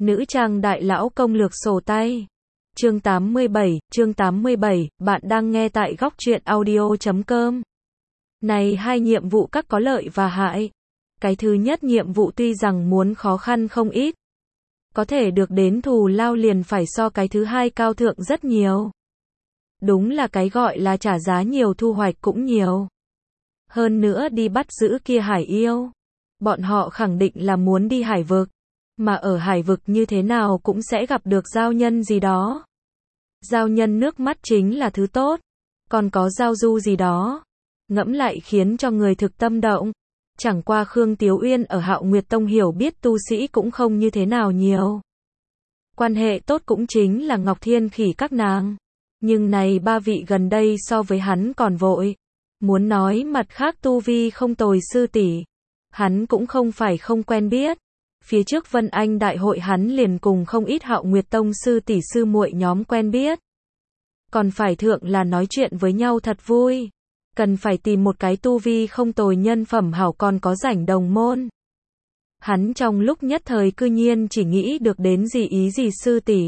Nữ trang đại lão công lược sổ tay. Chương 87, bạn đang nghe tại góc truyện audio.com. Này, hai nhiệm vụ các có lợi và hại. Cái thứ nhất, nhiệm vụ tuy rằng muốn khó khăn không ít, có thể được đến thù lao liền phải so cái thứ hai cao thượng rất nhiều. Đúng là cái gọi là trả giá nhiều thu hoạch cũng nhiều. Hơn nữa đi bắt giữ kia hải yêu. Bọn họ khẳng định là muốn đi hải vực. Mà ở hải vực như thế nào cũng sẽ gặp được giao nhân gì đó. Giao nhân nước mắt chính là thứ tốt. Còn có giao du gì đó. Ngẫm lại khiến cho người thực tâm động. Chẳng qua Khương Tiếu Uyên ở Hạo Nguyệt Tông hiểu biết tu sĩ cũng không như thế nào nhiều. Quan hệ tốt cũng chính là Ngọc Thiên Khỉ các nàng. Nhưng này ba vị gần đây so với hắn còn vội. Muốn nói mặt khác tu vi không tồi sư tỷ, hắn cũng không phải không quen biết. Phía trước Vân Anh đại hội hắn liền cùng không ít Hạo Nguyệt Tông sư tỷ sư muội nhóm quen biết. Còn phải thượng là nói chuyện với nhau thật vui. Cần phải tìm một cái tu vi không tồi nhân phẩm hảo còn có rảnh đồng môn. Hắn trong lúc nhất thời cư nhiên chỉ nghĩ được đến Dì Ý Dì sư tỷ.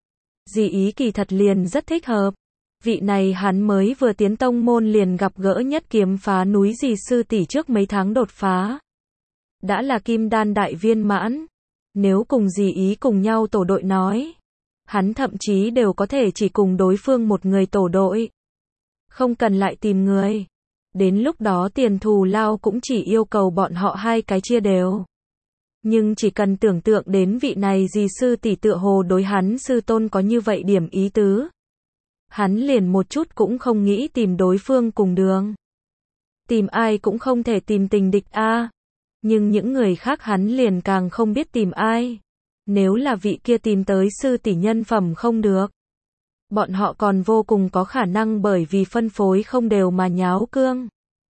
Dì Ý kỳ thật liền rất thích hợp. Vị này hắn mới vừa tiến tông môn liền gặp gỡ nhất kiếm phá núi Dì sư tỷ trước mấy tháng đột phá. Đã là kim đan đại viên mãn. Nếu cùng Dì Ý cùng nhau tổ đội nói, hắn thậm chí đều có thể chỉ cùng đối phương một người tổ đội. Không cần lại tìm người. Đến lúc đó tiền thù lao cũng chỉ yêu cầu bọn họ hai cái chia đều. Nhưng chỉ cần tưởng tượng đến vị này Dì sư tỷ tựa hồ đối hắn sư tôn có như vậy điểm ý tứ. Hắn liền một chút cũng không nghĩ tìm đối phương cùng đường. Tìm ai cũng không thể tìm tình địch a. Nhưng những người khác hắn liền càng không biết tìm ai. Nếu là vị kia tìm tới sư tỷ nhân phẩm không được, bọn họ còn vô cùng có khả năng bởi vì phân phối không đều mà nháo cương.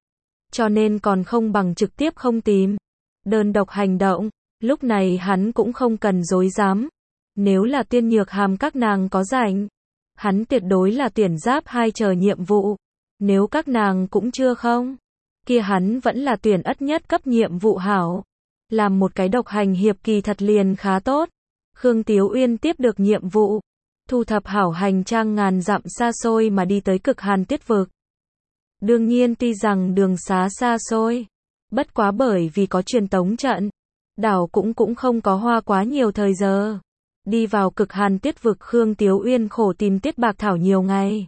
Cho nên còn không bằng trực tiếp không tìm. Đơn độc hành động. Lúc này hắn cũng không cần dối dám. Nếu là Tiên Nhược Hàm các nàng có rảnh, hắn tuyệt đối là tuyển giáp hai chờ nhiệm vụ. Nếu các nàng cũng chưa không, kia hắn vẫn là tuyển ất nhất cấp nhiệm vụ hảo. Làm một cái độc hành hiệp kỳ thật liền khá tốt. Khương Tiếu Uyên tiếp được nhiệm vụ, thu thập hảo hành trang ngàn dặm xa xôi mà đi tới Cực Hàn Tuyết Vực. Đương nhiên tuy rằng đường xá xa xôi, bất quá bởi vì có truyền tống trận, đảo cũng không có hoa quá nhiều thời giờ. Đi vào Cực Hàn Tuyết Vực, Khương Tiếu Uyên khổ tìm Tiết Bạc Thảo nhiều ngày.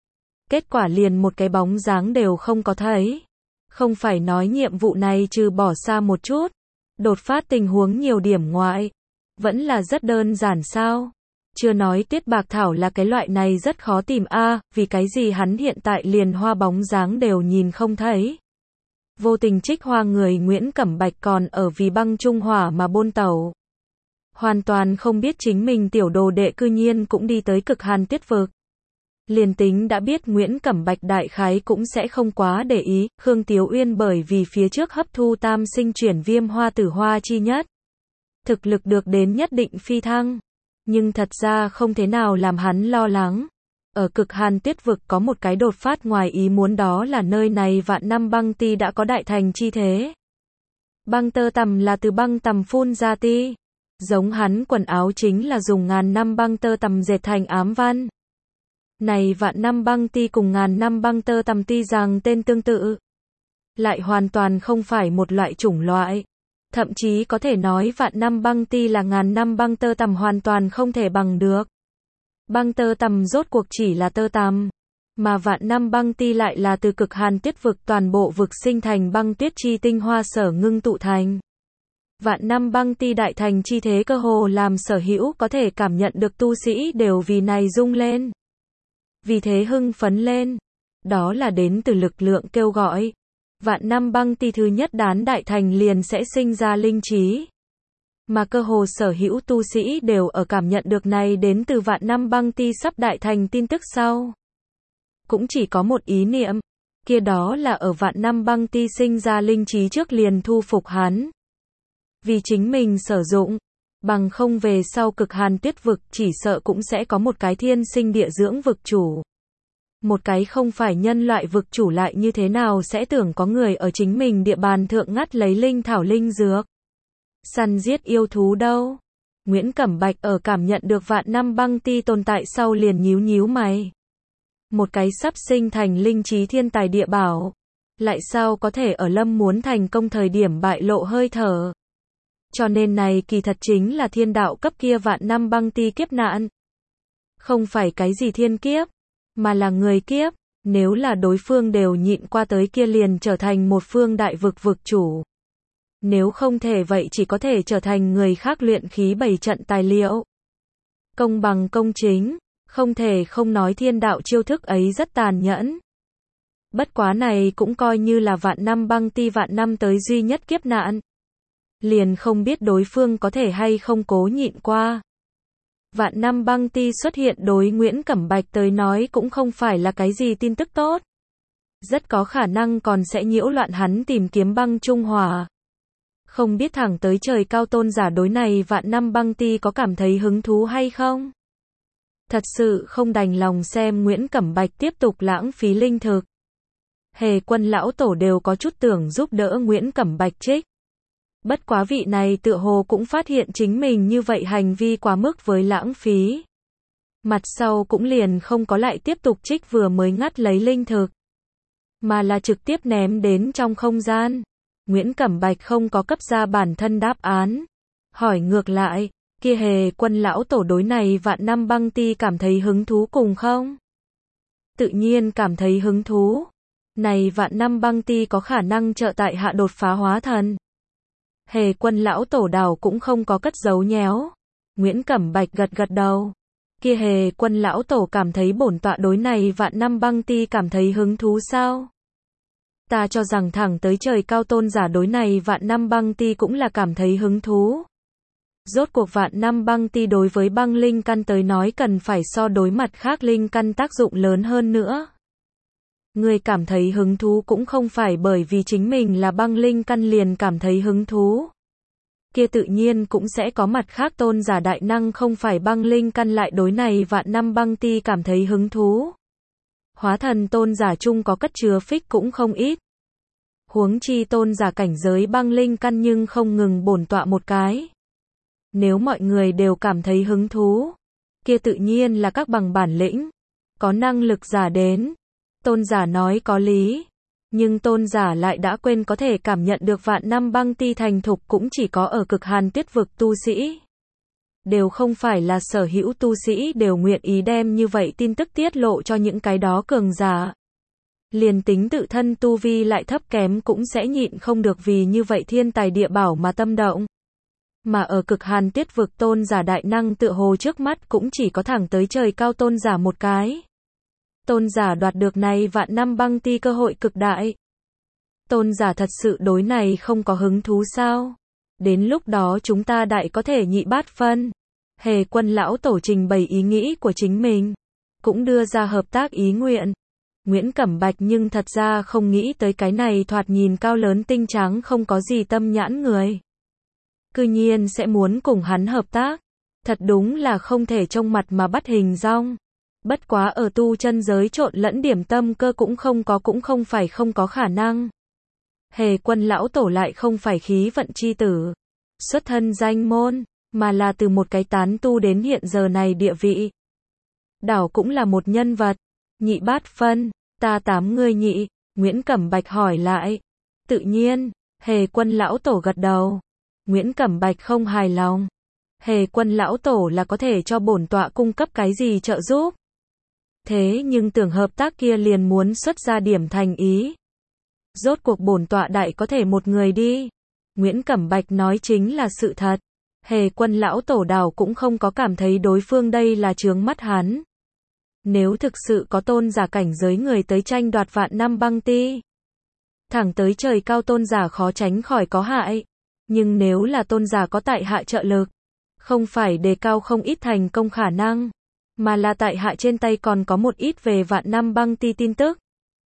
Kết quả liền một cái bóng dáng đều không có thấy. Không phải nói nhiệm vụ này trừ bỏ xa một chút, đột phát tình huống nhiều điểm ngoại, vẫn là rất đơn giản sao? Chưa nói Tiết Bạc Thảo là cái loại này rất khó tìm a, vì cái gì hắn hiện tại liền hoa bóng dáng đều nhìn không thấy. Vô tình trích hoa người Nguyễn Cẩm Bạch còn ở vì băng trung hỏa mà bôn tẩu. Hoàn toàn không biết chính mình tiểu đồ đệ cư nhiên cũng đi tới Cực Hàn Tuyết Vực. Liền tính đã biết Nguyễn Cẩm Bạch đại khái cũng sẽ không quá để ý. Khương Tiếu Uyên bởi vì phía trước hấp thu tam sinh chuyển viêm hoa tử hoa chi nhất, thực lực được đến nhất định phi thăng. Nhưng thật ra không thế nào làm hắn lo lắng. Ở Cực Hàn Tuyết Vực có một cái đột phát ngoài ý muốn, đó là nơi này vạn năm băng ti đã có đại thành chi thế. Băng tơ tằm là từ băng tằm phun ra ti. Giống hắn quần áo chính là dùng ngàn năm băng tơ tằm dệt thành ám văn. Này vạn năm băng ti cùng ngàn năm băng tơ tằm ti rằng tên tương tự, lại hoàn toàn không phải một loại chủng loại. Thậm chí có thể nói vạn năm băng ti là ngàn năm băng tơ tằm hoàn toàn không thể bằng được. Băng tơ tằm rốt cuộc chỉ là tơ tằm, mà vạn năm băng ti lại là từ Cực Hàn Tuyết Vực toàn bộ vực sinh thành băng tuyết chi tinh hoa sở ngưng tụ thành. Vạn năm băng ti đại thành chi thế cơ hồ làm sở hữu có thể cảm nhận được tu sĩ đều vì này rung lên. Vì thế hưng phấn lên. Đó là đến từ lực lượng kêu gọi. Vạn năm băng ti thứ nhất đán đại thành liền sẽ sinh ra linh trí. Mà cơ hồ sở hữu tu sĩ đều ở cảm nhận được này đến từ vạn năm băng ti sắp đại thành tin tức sau. Cũng chỉ có một ý niệm, kia đó là ở vạn năm băng ti sinh ra linh trí trước liền thu phục hắn. Vì chính mình sử dụng, bằng không về sau Cực Hàn Tuyết Vực chỉ sợ cũng sẽ có một cái thiên sinh địa dưỡng vực chủ. Một cái không phải nhân loại vực chủ lại như thế nào sẽ tưởng có người ở chính mình địa bàn thượng ngắt lấy linh thảo linh dược, săn giết yêu thú đâu. Nguyễn Cẩm Bạch ở cảm nhận được vạn năm băng ti tồn tại sau liền nhíu nhíu mày. Một cái sắp sinh thành linh trí thiên tài địa bảo, lại sao có thể ở Lâm muốn thành công thời điểm bại lộ hơi thở. Cho nên này kỳ thật chính là thiên đạo cấp kia vạn năm băng ti kiếp nạn. Không phải cái gì thiên kiếp, mà là người kiếp. Nếu là đối phương đều nhịn qua tới kia liền trở thành một phương đại vực vực chủ. Nếu không thể vậy chỉ có thể trở thành người khác luyện khí bày trận tài liệu. Công bằng công chính, không thể không nói thiên đạo chiêu thức ấy rất tàn nhẫn. Bất quá này cũng coi như là vạn năm băng ti vạn năm tới duy nhất kiếp nạn. Liền không biết đối phương có thể hay không cố nhịn qua. Vạn năm băng ti xuất hiện đối Nguyễn Cẩm Bạch tới nói cũng không phải là cái gì tin tức tốt. Rất có khả năng còn sẽ nhiễu loạn hắn tìm kiếm băng trung hòa. Không biết thẳng tới trời cao tôn giả đối này vạn năm băng ti có cảm thấy hứng thú hay không? Thật sự không đành lòng xem Nguyễn Cẩm Bạch tiếp tục lãng phí linh thực. Hề Quân lão tổ đều có chút tưởng giúp đỡ Nguyễn Cẩm Bạch trích. Bất quá vị này tựa hồ cũng phát hiện chính mình như vậy hành vi quá mức với lãng phí. Mặt sau cũng liền không có lại tiếp tục trích vừa mới ngắt lấy linh thực, mà là trực tiếp ném đến trong không gian. Nguyễn Cẩm Bạch không có cấp ra bản thân đáp án. Hỏi ngược lại, kia Hề Quân lão tổ đối này vạn năm băng ti cảm thấy hứng thú cùng không? Tự nhiên cảm thấy hứng thú. Này vạn năm băng ti có khả năng trợ tại hạ đột phá hóa thần. Hề Quân lão tổ đảo cũng không có cất giấu nhéo. Nguyễn Cẩm Bạch gật gật đầu. Kia Hề Quân lão tổ cảm thấy bổn tọa đối này vạn năm băng ti cảm thấy hứng thú sao? Ta cho rằng thẳng tới trời cao tôn giả đối này vạn năm băng ti cũng là cảm thấy hứng thú. Rốt cuộc vạn năm băng ti đối với băng linh căn tới nói cần phải so đối mặt khác linh căn tác dụng lớn hơn nữa. Người cảm thấy hứng thú cũng không phải bởi vì chính mình là băng linh căn liền cảm thấy hứng thú. Kia tự nhiên cũng sẽ có mặt khác tôn giả đại năng không phải băng linh căn lại đối này vạn năm băng ti cảm thấy hứng thú. Hóa thần tôn giả chung có cất chứa phích cũng không ít. Huống chi tôn giả cảnh giới băng linh căn nhưng không ngừng bổn tọa một cái. Nếu mọi người đều cảm thấy hứng thú, kia tự nhiên là các bằng bản lĩnh, có năng lực giả đến. Tôn giả nói có lý, nhưng tôn giả lại đã quên có thể cảm nhận được vạn năm băng ti thành thục cũng chỉ có ở cực hàn tuyết vực tu sĩ. Đều không phải là sở hữu tu sĩ đều nguyện ý đem như vậy tin tức tiết lộ cho những cái đó cường giả. Liền tính tự thân tu vi lại thấp kém cũng sẽ nhịn không được vì như vậy thiên tài địa bảo mà tâm động. Mà ở cực hàn tuyết vực tôn giả đại năng tựa hồ trước mắt cũng chỉ có thẳng tới trời cao tôn giả một cái. Tôn giả đoạt được này vạn năm băng ti cơ hội cực đại. Tôn giả thật sự đối này không có hứng thú sao? Đến lúc đó chúng ta đại có thể nhị bát phân. Hề Quân lão tổ trình bày ý nghĩ của chính mình, cũng đưa ra hợp tác ý nguyện. Nguyễn Cẩm Bạch nhưng thật ra không nghĩ tới cái này thoạt nhìn cao lớn tinh trắng không có gì tâm nhãn người. Cư nhiên sẽ muốn cùng hắn hợp tác. Thật đúng là không thể trông mặt mà bắt hình dong. Bất quá ở tu chân giới trộn lẫn điểm tâm cơ cũng không phải không có khả năng. Hề Quân lão tổ lại không phải khí vận chi tử, xuất thân danh môn, mà là từ một cái tán tu đến hiện giờ này địa vị. Đảo cũng là một nhân vật. Nhị bát phân, ta 8 người nhị. Nguyễn Cẩm Bạch hỏi lại. Tự nhiên, Hề Quân lão tổ gật đầu. Nguyễn Cẩm Bạch không hài lòng. Hề Quân lão tổ là có thể cho bổn tọa cung cấp cái gì trợ giúp. Thế nhưng tưởng hợp tác kia liền muốn xuất ra điểm thành ý. Rốt cuộc bổn tọa đại có thể một người đi. Nguyễn Cẩm Bạch nói chính là sự thật. Hề Quân lão tổ đảo cũng không có cảm thấy đối phương đây là chướng mắt hắn. Nếu thực sự có tôn giả cảnh giới người tới tranh đoạt vạn năm băng ti, thẳng tới trời cao tôn giả khó tránh khỏi có hại. Nhưng nếu là tôn giả có tại hạ trợ lực, không phải đề cao không ít thành công khả năng, mà là tại hạ trên tay còn có một ít về vạn năm băng ti tin tức.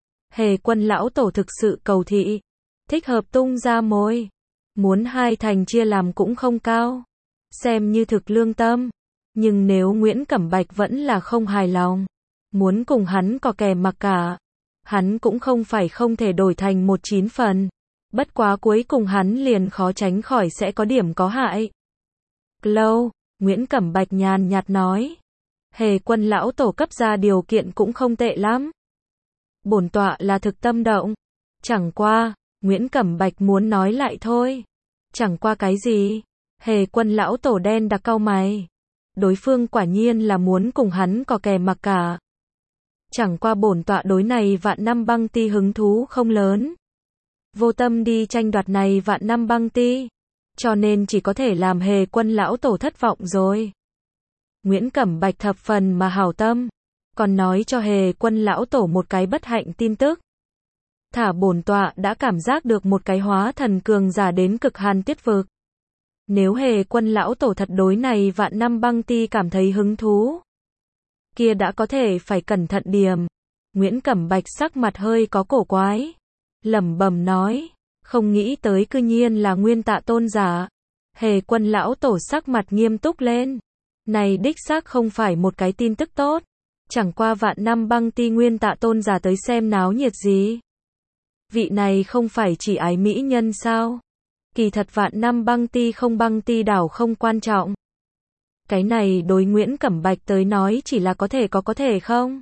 Hề Quân lão tổ thực sự cầu thị, thích hợp tung ra mối. Muốn 2 thành chia làm cũng không cao, xem như thực lương tâm. Nhưng nếu Nguyễn Cẩm Bạch vẫn là không hài lòng, muốn cùng hắn có kè mặc cả, hắn cũng không phải không thể đổi thành 1/9 phần. Bất quá cuối cùng hắn liền khó tránh khỏi sẽ có điểm có hại. Lâu, Nguyễn Cẩm Bạch nhàn nhạt nói. Hề Quân lão tổ cấp ra điều kiện cũng không tệ lắm. Bổn tọa là thực tâm động. Chẳng qua, Nguyễn Cẩm Bạch muốn nói lại thôi. Chẳng qua cái gì? Hề Quân lão tổ đen đặc cau mày. Đối phương quả nhiên là muốn cùng hắn có kè mặc cả. Chẳng qua bổn tọa đối này vạn năm băng ti hứng thú không lớn. Vô tâm đi tranh đoạt này vạn năm băng ti. Cho nên chỉ có thể làm Hề Quân lão tổ thất vọng rồi. Nguyễn Cẩm Bạch thập phần mà hảo tâm. Còn nói cho Hề Quân lão tổ một cái bất hạnh tin tức. Thả bổn tọa đã cảm giác được một cái hóa thần cường giả đến cực hàn tiết vực. Nếu Hề Quân lão tổ thật đối này vạn năm băng ti cảm thấy hứng thú, kia đã có thể phải cẩn thận điểm. Nguyễn Cẩm Bạch sắc mặt hơi có cổ quái, lẩm bẩm nói, không nghĩ tới cư nhiên là Nguyên Tạ tôn giả. Hề Quân lão tổ sắc mặt nghiêm túc lên. Này đích xác không phải một cái tin tức tốt. Chẳng qua vạn năm băng ti Nguyên Tạ tôn giả tới xem náo nhiệt gì. Vị này không phải chỉ ái mỹ nhân sao? Kỳ thật vạn năm băng ti không băng ti đảo không quan trọng. Cái này đối Nguyễn Cẩm Bạch tới nói chỉ là có thể không?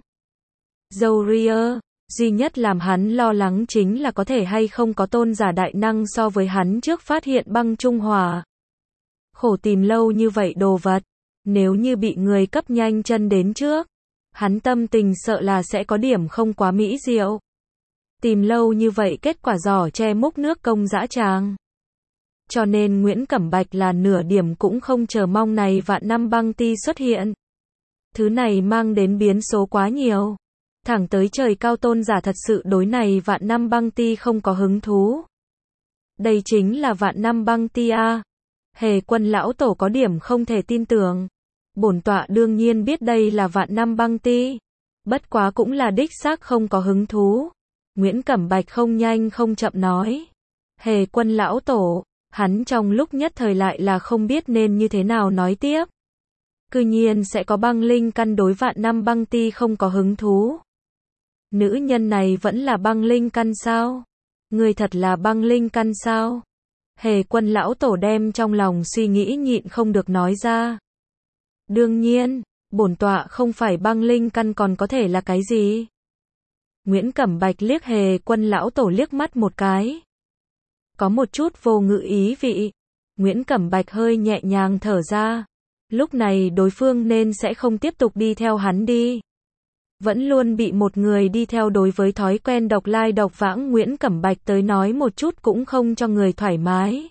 Dâu duy nhất làm hắn lo lắng chính là có thể hay không có tôn giả đại năng so với hắn trước phát hiện băng trung hòa. Khổ tìm lâu như vậy đồ vật, nếu như bị người cấp nhanh chân đến trước, hắn tâm tình sợ là sẽ có điểm không quá mỹ diệu. Tìm lâu như vậy kết quả giỏ che múc nước công dã tràng. Cho nên Nguyễn Cẩm Bạch là nửa điểm cũng không chờ mong này vạn năm băng ti xuất hiện. Thứ này mang đến biến số quá nhiều. Thẳng tới trời cao tôn giả thật sự đối này vạn năm băng ti không có hứng thú. Đây chính là vạn năm băng ti a. Hề Quân lão tổ có điểm không thể tin tưởng. Bổn tọa đương nhiên biết đây là vạn năm băng ti. Bất quá cũng là đích xác không có hứng thú. Nguyễn Cẩm Bạch không nhanh không chậm nói. Hề Quân lão tổ, hắn trong lúc nhất thời lại là không biết nên như thế nào nói tiếp. Cư nhiên sẽ có băng linh căn đối vạn năm băng ti không có hứng thú. Nữ nhân này vẫn là băng linh căn sao? Người thật là băng linh căn sao? Hề Quân lão tổ đem trong lòng suy nghĩ nhịn không được nói ra. Đương nhiên, bổn tọa không phải băng linh căn còn có thể là cái gì? Nguyễn Cẩm Bạch liếc Hề Quân lão tổ liếc mắt một cái. Có một chút vô ngữ ý vị. Nguyễn Cẩm Bạch hơi nhẹ nhàng thở ra. Lúc này đối phương nên sẽ không tiếp tục đi theo hắn đi. Vẫn luôn bị một người đi theo đối với thói quen độc lai độc vãng Nguyễn Cẩm Bạch tới nói một chút cũng không cho người thoải mái.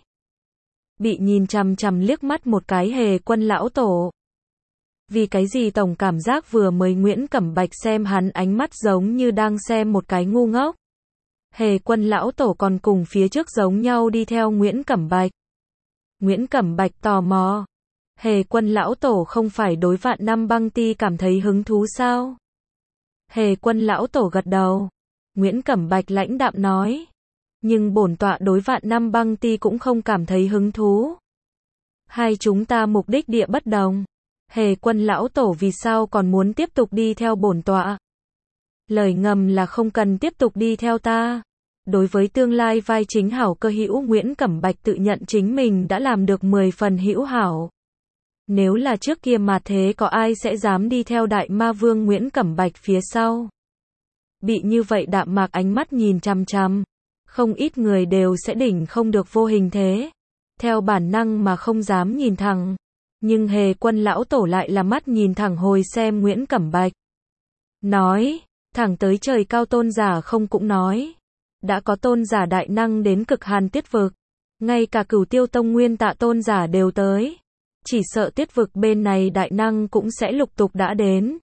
Bị nhìn chằm chằm liếc mắt một cái Hề Quân lão tổ. Vì cái gì tổng cảm giác vừa mới Nguyễn Cẩm Bạch xem hắn ánh mắt giống như đang xem một cái ngu ngốc. Hề Quân lão tổ còn cùng phía trước giống nhau đi theo Nguyễn Cẩm Bạch. Nguyễn Cẩm Bạch tò mò. Hề Quân lão tổ không phải đối vạn năm băng ti cảm thấy hứng thú sao? Hề Quân lão tổ gật đầu. Nguyễn Cẩm Bạch lãnh đạm nói. Nhưng bổn tọa đối vạn năm băng ti cũng không cảm thấy hứng thú. Hai chúng ta mục đích địa bất đồng. Hề Quân lão tổ vì sao còn muốn tiếp tục đi theo bổn tọa? Lời ngầm là không cần tiếp tục đi theo ta. Đối với tương lai vai chính hảo cơ hữu Nguyễn Cẩm Bạch tự nhận chính mình đã làm được 10 phần hữu hảo. Nếu là trước kia mà thế có ai sẽ dám đi theo đại ma vương Nguyễn Cẩm Bạch phía sau? Bị như vậy đạm mạc ánh mắt nhìn chằm chằm. Không ít người đều sẽ đỉnh không được vô hình thế. Theo bản năng mà không dám nhìn thẳng. Nhưng Hề Quân lão tổ lại là mắt nhìn thẳng hồi xem Nguyễn Cẩm Bạch. Nói, thẳng tới trời cao tôn giả không cũng nói. Đã có tôn giả đại năng đến cực hàn tiết vực. Ngay cả Cửu Tiêu Tông Nguyên Tạ tôn giả đều tới. Chỉ sợ tiết vực bên này đại năng cũng sẽ lục tục đã đến.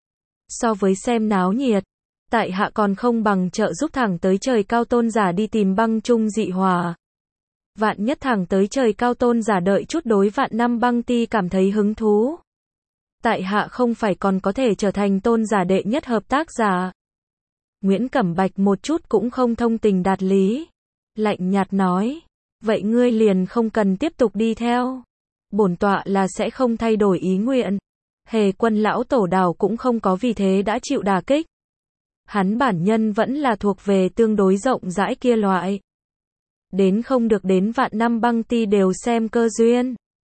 So với xem náo nhiệt, tại hạ còn không bằng trợ giúp thẳng tới trời cao tôn giả đi tìm băng trung dị hòa. Vạn nhất thẳng tới trời cao tôn giả đợi chút đối vạn năm băng ti cảm thấy hứng thú. Tại hạ không phải còn có thể trở thành tôn giả đệ nhất hợp tác giả. Nguyễn Cẩm Bạch một chút cũng không thông tình đạt lý. Lạnh nhạt nói. Vậy ngươi liền không cần tiếp tục đi theo. Bổn tọa là sẽ không thay đổi ý nguyện. Hề Quân lão tổ đảo cũng không có vì thế đã chịu đả kích. Hắn bản nhân vẫn là thuộc về tương đối rộng rãi kia loại. Đến không được đến vạn năm băng ti đều xem cơ duyên.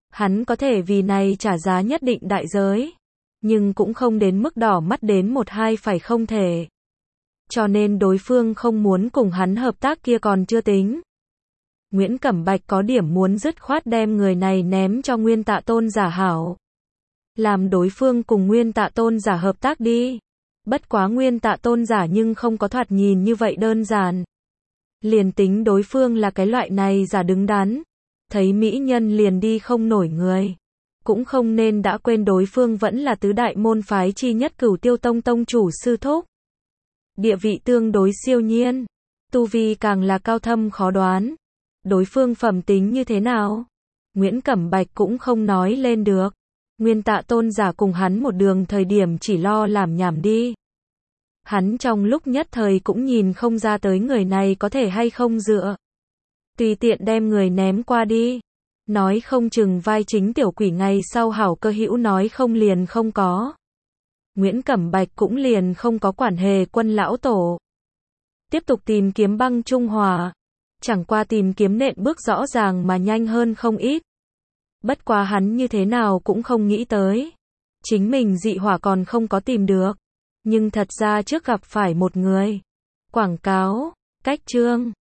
Hắn có thể vì này trả giá nhất định đại giới, nhưng cũng không đến mức đỏ mắt đến một hai phải không thể. Cho nên đối phương không muốn cùng hắn hợp tác kia còn chưa tính. Nguyễn Cẩm Bạch có điểm muốn dứt khoát đem người này ném cho Nguyên Tạ Tôn giả hảo. Làm đối phương cùng Nguyên Tạ Tôn giả hợp tác đi. Bất quá Nguyên Tạ Tôn giả nhưng không có thoạt nhìn như vậy đơn giản. Liền tính đối phương là cái loại này giả đứng đắn, thấy mỹ nhân liền đi không nổi người. Cũng không nên đã quên đối phương vẫn là tứ đại môn phái chi nhất Cửu Tiêu Tông tông chủ sư thúc. Địa vị tương đối siêu nhiên, tu vi càng là cao thâm khó đoán. Đối phương phẩm tính như thế nào? Nguyễn Cẩm Bạch cũng không nói lên được. Nguyên Tạ Tôn giả cùng hắn một đường thời điểm chỉ lo làm nhảm đi. Hắn trong lúc nhất thời cũng nhìn không ra tới người này có thể hay không dựa. Tùy tiện đem người ném qua đi. Nói không chừng vai chính tiểu quỷ ngày sau hảo cơ hữu nói không liền không có. Nguyễn Cẩm Bạch cũng liền không có quản hề quân lão tổ. Tiếp tục tìm kiếm băng trung hòa. Chẳng qua tìm kiếm nện bước rõ ràng mà nhanh hơn không ít. Bất quá hắn như thế nào cũng không nghĩ tới. Chính mình dị hỏa còn không có tìm được. Nhưng thật ra trước gặp phải một người. Quảng cáo, cách chương.